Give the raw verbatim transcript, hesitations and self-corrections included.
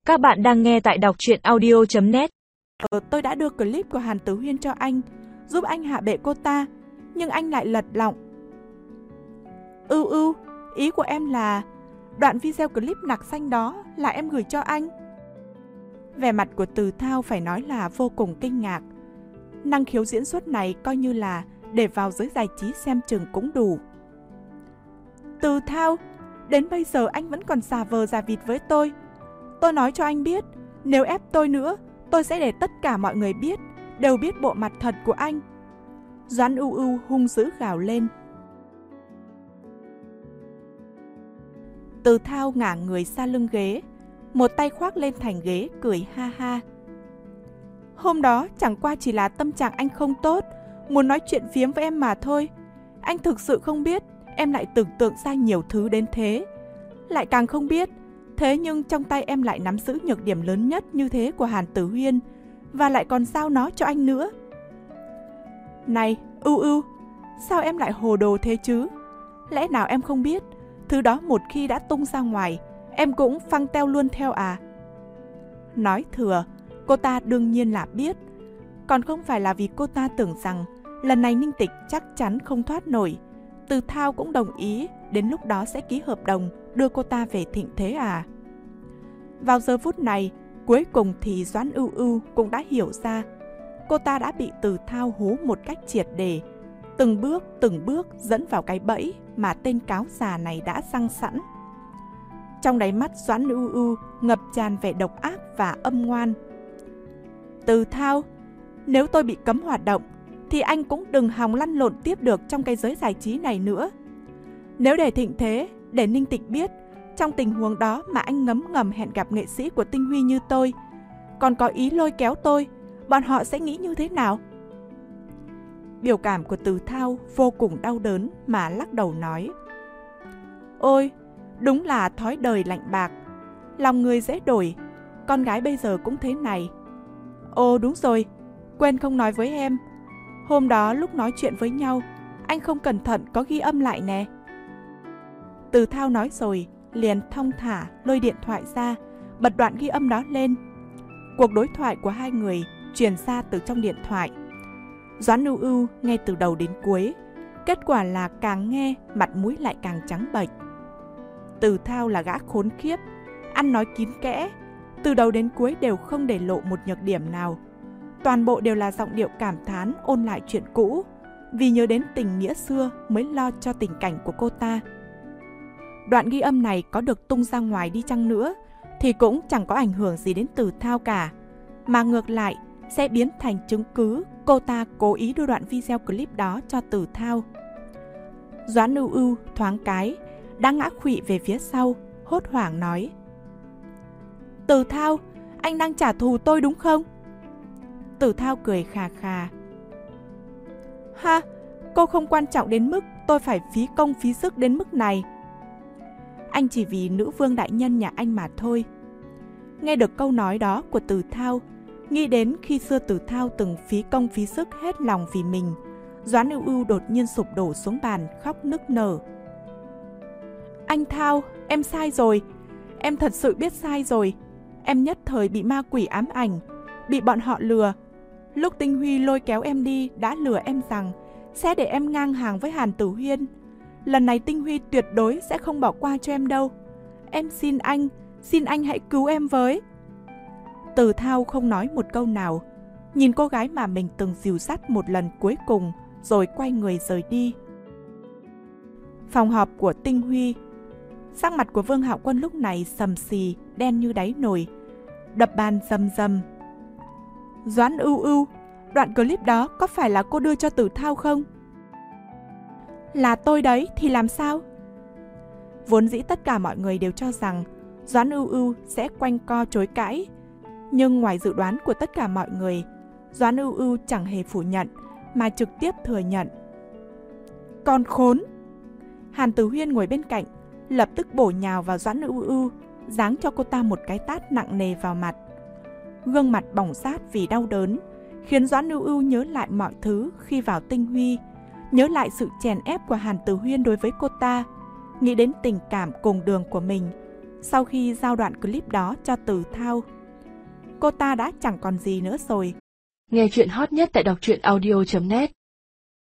Các bạn đang nghe tại đọc truyện audio chấm net. Ờ, tôi đã đưa clip của Hàn Tử Huyên cho anh, giúp anh hạ bệ cô ta, nhưng anh lại lật lọng. Ưu ưu, ý của em là đoạn video clip nặc xanh đó là em gửi cho anh. Vẻ mặt của Từ Thao phải nói là vô cùng kinh ngạc. Năng khiếu diễn xuất này coi như là để vào giới giải trí xem chừng cũng đủ. Từ Thao, đến bây giờ anh vẫn còn giả vờ giả vịt với tôi. Tôi nói cho anh biết, nếu ép tôi nữa, tôi sẽ để tất cả mọi người biết, đều biết bộ mặt thật của anh. Doãn Ưu Ưu hung dữ gào lên. Từ Thao ngả người xa lưng ghế, một tay khoác lên thành ghế cười ha ha. Hôm đó chẳng qua chỉ là tâm trạng anh không tốt, muốn nói chuyện phiếm với em mà thôi. Anh thực sự không biết em lại tưởng tượng ra nhiều thứ đến thế. Lại càng không biết, thế nhưng trong tay em lại nắm giữ nhược điểm lớn nhất như thế của Hàn Tử Huyên, và lại còn giao nó cho anh nữa. Này, Ưu Ưu, sao em lại hồ đồ thế chứ? Lẽ nào em không biết, thứ đó một khi đã tung ra ngoài, em cũng phăng teo luôn theo à? Nói thừa, cô ta đương nhiên là biết. Còn không phải là vì cô ta tưởng rằng lần này Ninh Tịch chắc chắn không thoát nổi, Từ Thao cũng đồng ý đến lúc đó sẽ ký hợp đồng đưa cô ta về thịnh thế à? Vào giờ phút này, cuối cùng thì Doãn Ưu Ưu cũng đã hiểu ra, cô ta đã bị Từ Thao hú một cách triệt để, từng bước từng bước dẫn vào cái bẫy mà tên cáo già này đã răng sẵn. Trong đáy mắt Doãn Ưu Ưu ngập tràn vẻ độc ác và âm ngoan. Từ Thao, nếu tôi bị cấm hoạt động, thì anh cũng đừng hòng lăn lộn tiếp được trong cái giới giải trí này nữa. Nếu để thịnh thế, để Ninh Tịch biết, trong tình huống đó mà anh ngấm ngầm hẹn gặp nghệ sĩ của Tinh Huy như tôi, còn có ý lôi kéo tôi, bọn họ sẽ nghĩ như thế nào? Biểu cảm của Từ Thao vô cùng đau đớn mà lắc đầu nói. Ôi, đúng là thói đời lạnh bạc, lòng người dễ đổi, con gái bây giờ cũng thế này. Ồ đúng rồi, quên không nói với em, hôm đó lúc nói chuyện với nhau, anh không cẩn thận có ghi âm lại nè. Từ Thao nói rồi, liền thong thả lôi điện thoại ra, bật đoạn ghi âm đó lên. Cuộc đối thoại của hai người truyền ra từ trong điện thoại. Doãn Ưu Ưu nghe từ đầu đến cuối, kết quả là càng nghe mặt mũi lại càng trắng bệch. Từ Thao là gã khốn khiếp, ăn nói kín kẽ, từ đầu đến cuối đều không để lộ một nhược điểm nào. Toàn bộ đều là giọng điệu cảm thán ôn lại chuyện cũ, vì nhớ đến tình nghĩa xưa mới lo cho tình cảnh của cô ta. Đoạn ghi âm này có được tung ra ngoài đi chăng nữa thì cũng chẳng có ảnh hưởng gì đến Từ Thao cả, mà ngược lại sẽ biến thành chứng cứ cô ta cố ý đưa đoạn video clip đó cho Từ Thao. Doãn Ưu Ưu thoáng cái đã ngã khuỵu về phía sau, hốt hoảng nói. Từ Thao, anh đang trả thù tôi đúng không? Từ Thao cười khà khà. Ha, cô không quan trọng đến mức tôi phải phí công phí sức đến mức này. Anh chỉ vì nữ vương đại nhân nhà anh mà thôi. Nghe được câu nói đó của Từ Thao, nghĩ đến khi xưa Từ Thao từng phí công phí sức hết lòng vì mình, Doãn Ưu Ưu đột nhiên sụp đổ xuống bàn khóc nức nở. Anh Thao, em sai rồi, em thật sự biết sai rồi. Em nhất thời bị ma quỷ ám ảnh, bị bọn họ lừa. Lúc Tinh Huy lôi kéo em đi đã lừa em rằng sẽ để em ngang hàng với Hàn Tử Huyên. Lần này Tinh Huy tuyệt đối sẽ không bỏ qua cho em đâu. Em xin anh, xin anh hãy cứu em với. Từ Thao không nói một câu nào, nhìn cô gái mà mình từng dìu dắt một lần cuối cùng, rồi quay người rời đi. Phòng họp của Tinh Huy. Sắc mặt của Vương Hạo Quân lúc này sầm xì, đen như đáy nồi, đập bàn rầm rầm. Doãn Ưu Ưu, đoạn clip đó có phải là cô đưa cho Từ Thao không? Là tôi đấy thì làm sao? Vốn dĩ tất cả mọi người đều cho rằng Doãn Ưu Ưu sẽ quanh co chối cãi, nhưng ngoài dự đoán của tất cả mọi người, Doãn Ưu Ưu chẳng hề phủ nhận mà trực tiếp thừa nhận. Con khốn! Hàn Tử Huyên ngồi bên cạnh lập tức bổ nhào vào Doãn Ưu Ưu, giáng cho cô ta một cái tát nặng nề vào mặt. Gương mặt bỏng rát vì đau đớn, khiến Doãn Ưu Ưu nhớ lại mọi thứ khi vào Tinh Huy, nhớ lại sự chèn ép của Hàn Tử Huyên đối với cô ta, nghĩ đến tình cảm cùng đường của mình. sau khi giao đoạn clip đó cho Từ Thao. Cô ta đã chẳng còn gì nữa rồi. Nghe chuyện hot nhất tại đọc truyện audio chấm net.